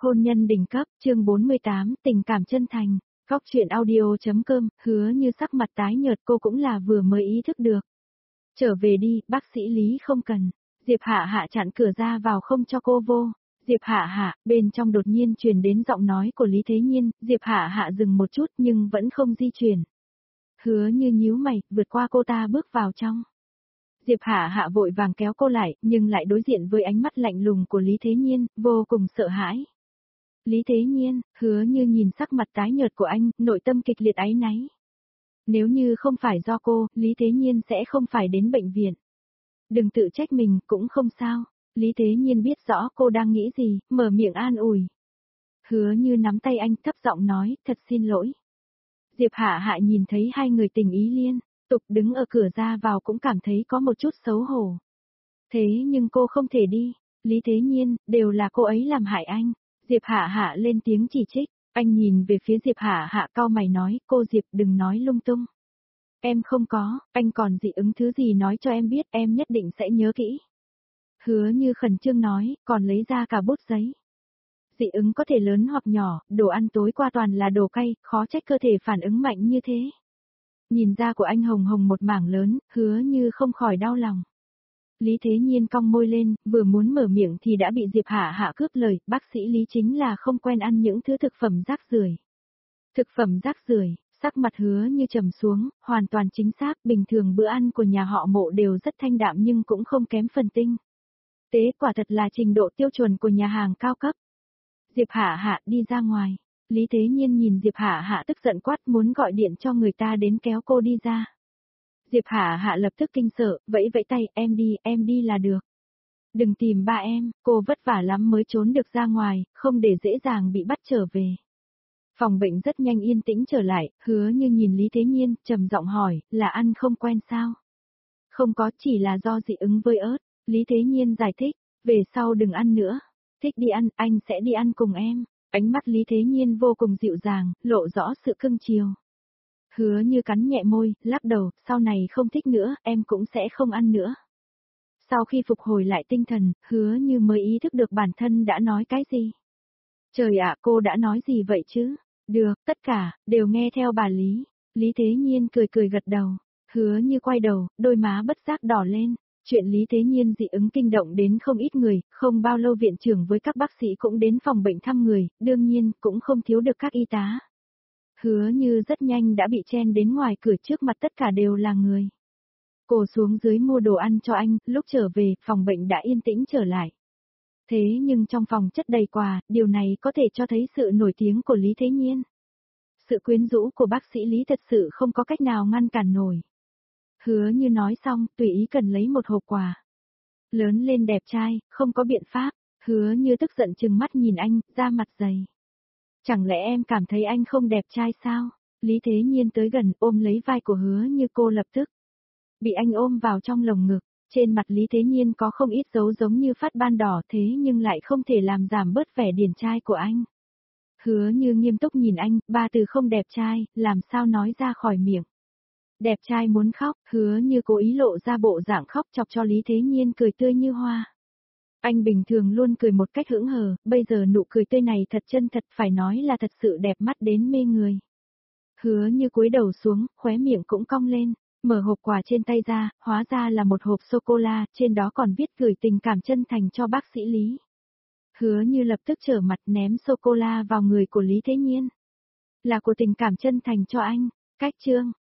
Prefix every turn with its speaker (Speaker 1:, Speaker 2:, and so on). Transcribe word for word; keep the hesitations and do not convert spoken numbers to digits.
Speaker 1: Hôn nhân đỉnh cấp, chương bốn mươi tám, tình cảm chân thành, góc truyện audio.com, Hứa Như sắc mặt tái nhợt, cô cũng là vừa mới ý thức được. Trở về đi, bác sĩ Lý không cần. Diệp Hạ Hạ chặn cửa ra vào không cho cô vô. Diệp Hạ Hạ, bên trong đột nhiên truyền đến giọng nói của Lý Thế Nhiên, Diệp Hạ Hạ dừng một chút nhưng vẫn không di chuyển. Hứa Như nhíu mày, vượt qua cô ta bước vào trong. Diệp Hạ Hạ vội vàng kéo cô lại, nhưng lại đối diện với ánh mắt lạnh lùng của Lý Thế Nhiên, vô cùng sợ hãi. Lý Thế Nhiên, Hứa Như nhìn sắc mặt tái nhợt của anh, nội tâm kịch liệt áy náy. Nếu như không phải do cô, Lý Thế Nhiên sẽ không phải đến bệnh viện. Đừng tự trách mình, cũng không sao. Lý Thế Nhiên biết rõ cô đang nghĩ gì, mở miệng an ủi. Hứa Như nắm tay anh thấp giọng nói, thật xin lỗi. Diệp Hạ Hạ nhìn thấy hai người tình ý liên tục đứng ở cửa ra vào cũng cảm thấy có một chút xấu hổ. Thế nhưng cô không thể đi. Lý Thế Nhiên, đều là cô ấy làm hại anh. Diệp Hạ Hạ lên tiếng chỉ trích. Anh nhìn về phía Diệp Hạ Hạ cau mày nói, cô Diệp đừng nói lung tung. Em không có, anh còn dị ứng thứ gì nói cho em biết, em nhất định sẽ nhớ kỹ. Hứa Như khẩn trương nói, còn lấy ra cả bút giấy. Dị ứng có thể lớn hoặc nhỏ, đồ ăn tối qua toàn là đồ cay, khó trách cơ thể phản ứng mạnh như thế. Nhìn da của anh hồng hồng một mảng lớn, Hứa Như không khỏi đau lòng. Lý Thế Nhiên cong môi lên, vừa muốn mở miệng thì đã bị Diệp Hạ Hạ cướp lời, bác sĩ Lý chính là không quen ăn những thứ thực phẩm rác rưởi. Thực phẩm rác rưởi, sắc mặt Hứa Như trầm xuống, hoàn toàn chính xác, bình thường bữa ăn của nhà họ Mộ đều rất thanh đạm nhưng cũng không kém phần tinh tế, quả thật là trình độ tiêu chuẩn của nhà hàng cao cấp. Diệp Hạ Hạ đi ra ngoài. Lý Thế Nhiên nhìn Diệp Hạ Hạ tức giận quát muốn gọi điện cho người ta đến kéo cô đi ra. Diệp Hạ Hạ lập tức kinh sợ, vẫy vẫy tay, em đi, em đi là được. Đừng tìm ba em, cô vất vả lắm mới trốn được ra ngoài, không để dễ dàng bị bắt trở về. Phòng bệnh rất nhanh yên tĩnh trở lại, Hứa Như nhìn Lý Thế Nhiên, trầm giọng hỏi, là ăn không quen sao? Không có, chỉ là do dị ứng với ớt. Lý Thế Nhiên giải thích, về sau đừng ăn nữa. Thích đi ăn, anh sẽ đi ăn cùng em. Ánh mắt Lý Thế Nhiên vô cùng dịu dàng, lộ rõ sự cưng chiều. Hứa Như cắn nhẹ môi, lắc đầu, sau này không thích nữa, em cũng sẽ không ăn nữa. Sau khi phục hồi lại tinh thần, Hứa Như mới ý thức được bản thân đã nói cái gì. Trời ạ, cô đã nói gì vậy chứ? Được, tất cả, đều nghe theo bà Lý. Lý Thế Nhiên cười cười gật đầu. Hứa Như quay đầu, đôi má bất giác đỏ lên. Chuyện Lý Thế Nhiên dị ứng kinh động đến không ít người, không bao lâu viện trưởng với các bác sĩ cũng đến phòng bệnh thăm người, đương nhiên cũng không thiếu được các y tá. Hứa Như rất nhanh đã bị chen đến ngoài cửa, trước mặt tất cả đều là người. Cô xuống dưới mua đồ ăn cho anh, lúc trở về, phòng bệnh đã yên tĩnh trở lại. Thế nhưng trong phòng chất đầy quà, điều này có thể cho thấy sự nổi tiếng của Lý Thế Nhiên. Sự quyến rũ của bác sĩ Lý thật sự không có cách nào ngăn cản nổi. Hứa Như nói xong, tùy ý cần lấy một hộp quà. Lớn lên đẹp trai, không có biện pháp. Hứa Như tức giận trừng mắt nhìn anh, da mặt dày. Chẳng lẽ em cảm thấy anh không đẹp trai sao? Lý Thế Nhiên tới gần ôm lấy vai của Hứa Như, cô lập tức bị anh ôm vào trong lồng ngực. Trên mặt Lý Thế Nhiên có không ít dấu giống như phát ban đỏ, thế nhưng lại không thể làm giảm bớt vẻ điển trai của anh. Hứa Như nghiêm túc nhìn anh, ba từ không đẹp trai, làm sao nói ra khỏi miệng. Đẹp trai muốn khóc, Hứa Như cố ý lộ ra bộ dạng khóc chọc cho Lý Thế Nhiên cười tươi như hoa. Anh bình thường luôn cười một cách hững hờ, bây giờ nụ cười tươi này thật chân thật, phải nói là thật sự đẹp mắt đến mê người. Hứa Như cúi đầu xuống, khóe miệng cũng cong lên, mở hộp quà trên tay ra, hóa ra là một hộp sô-cô-la, trên đó còn viết gửi tình cảm chân thành cho bác sĩ Lý. Hứa Như lập tức trở mặt ném sô-cô-la vào người của Lý Thế Nhiên. Là của tình cảm chân thành cho anh, cách chương.